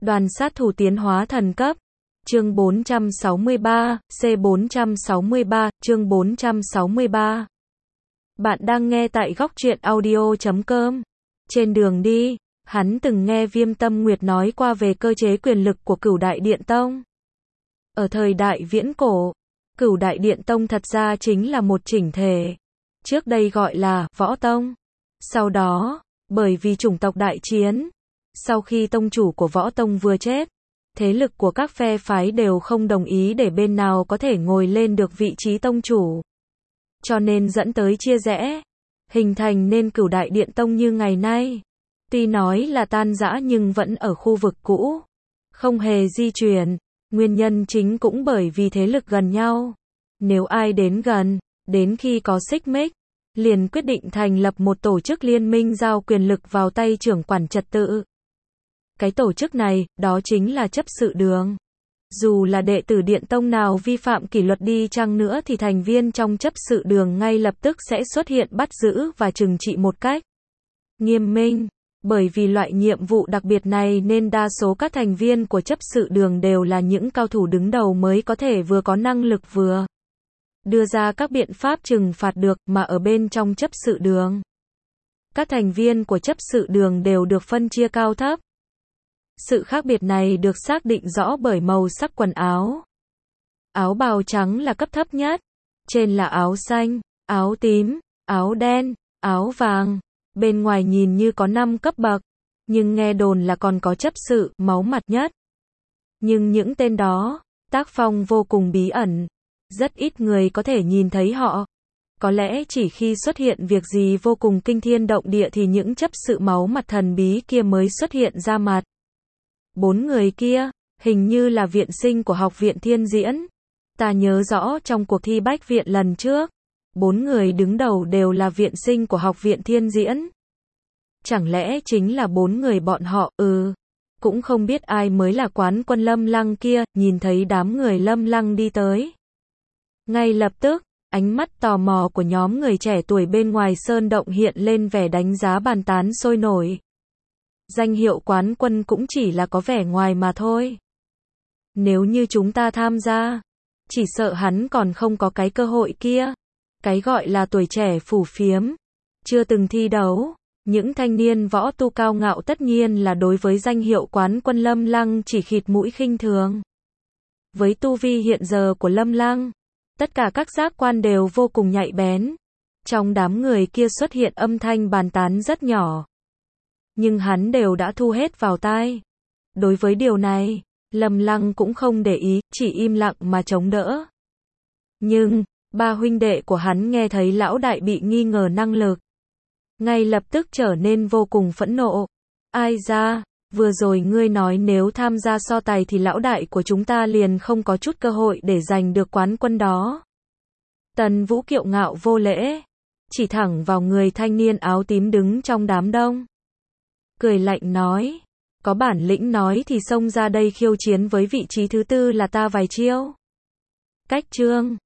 Đoàn sát thủ tiến hóa thần cấp. Chương 463, C463, chương 463. Bạn đang nghe tại góc truyện audio.com. Trên đường đi, hắn từng nghe Viêm Tâm Nguyệt nói qua về cơ chế quyền lực của Cửu Đại Điện Tông. Ở thời đại viễn cổ, Cửu Đại Điện Tông thật ra chính là một chỉnh thể. Trước đây gọi là Võ Tông. Sau đó, bởi vì chủng tộc đại chiến, sau khi tông chủ của Võ Tông vừa chết, thế lực của các phe phái đều không đồng ý để bên nào có thể ngồi lên được vị trí tông chủ. Cho nên dẫn tới chia rẽ, hình thành nên Cửu Đại Điện Tông như ngày nay. Tuy nói là tan rã nhưng vẫn ở khu vực cũ, không hề di chuyển. Nguyên nhân chính cũng bởi vì thế lực gần nhau. Nếu ai đến gần, đến khi có xích mích, liền quyết định thành lập một tổ chức liên minh giao quyền lực vào tay trưởng quản trật tự. Cái tổ chức này, đó chính là chấp sự đường. Dù là đệ tử Điện Tông nào vi phạm kỷ luật đi chăng nữa thì thành viên trong chấp sự đường ngay lập tức sẽ xuất hiện bắt giữ và trừng trị một cách nghiêm minh. Bởi vì loại nhiệm vụ đặc biệt này nên đa số các thành viên của chấp sự đường đều là những cao thủ đứng đầu mới có thể vừa có năng lực vừa đưa ra các biện pháp trừng phạt được, mà ở bên trong chấp sự đường, các thành viên của chấp sự đường đều được phân chia cao thấp. Sự khác biệt này được xác định rõ bởi màu sắc quần áo. Áo bào trắng là cấp thấp nhất, trên là áo xanh, áo tím, áo đen, áo vàng. Bên ngoài nhìn như có 5 cấp bậc, nhưng nghe đồn là còn có chấp sự, máu mặt nhất. Nhưng những tên đó, tác phong vô cùng bí ẩn, rất ít người có thể nhìn thấy họ. Có lẽ chỉ khi xuất hiện việc gì vô cùng kinh thiên động địa thì những chấp sự máu mặt thần bí kia mới xuất hiện ra mặt. 4 người kia, hình như là viện sinh của Học viện Thiên Diễn. Ta nhớ rõ trong cuộc thi Bách Viện lần trước, 4 người đứng đầu đều là viện sinh của Học viện Thiên Diễn. Chẳng lẽ chính là 4 người bọn họ? Cũng không biết ai mới là quán quân Lâm Lăng kia. Nhìn thấy đám người Lâm Lăng đi tới, ngay lập tức, ánh mắt tò mò của nhóm người trẻ tuổi bên ngoài sơn động hiện lên vẻ đánh giá bàn tán sôi nổi. Danh hiệu quán quân cũng chỉ là có vẻ ngoài mà thôi. Nếu như chúng ta tham gia, chỉ sợ hắn còn không có cái cơ hội kia. Cái gọi là tuổi trẻ phù phiếm, chưa từng thi đấu. Những thanh niên võ tu cao ngạo tất nhiên là đối với danh hiệu quán quân Lâm Lăng chỉ khịt mũi khinh thường. Với tu vi hiện giờ của Lâm Lăng, tất cả các giác quan đều vô cùng nhạy bén. Trong đám người kia xuất hiện âm thanh bàn tán rất nhỏ, nhưng hắn đều đã thu hết vào tai. Đối với điều này, Lâm Lăng cũng không để ý, chỉ im lặng mà chống đỡ. Nhưng, ba huynh đệ của hắn nghe thấy lão đại bị nghi ngờ năng lực, ngay lập tức trở nên vô cùng phẫn nộ. Ai ra, vừa rồi ngươi nói nếu tham gia so tài thì lão đại của chúng ta liền không có chút cơ hội để giành được quán quân đó. Tần Vũ kiệu ngạo vô lễ, chỉ thẳng vào người thanh niên áo tím đứng trong đám đông. Cười lạnh nói, có bản lĩnh nói thì xông ra đây khiêu chiến với vị trí thứ tư là ta vài chiêu. Cách chương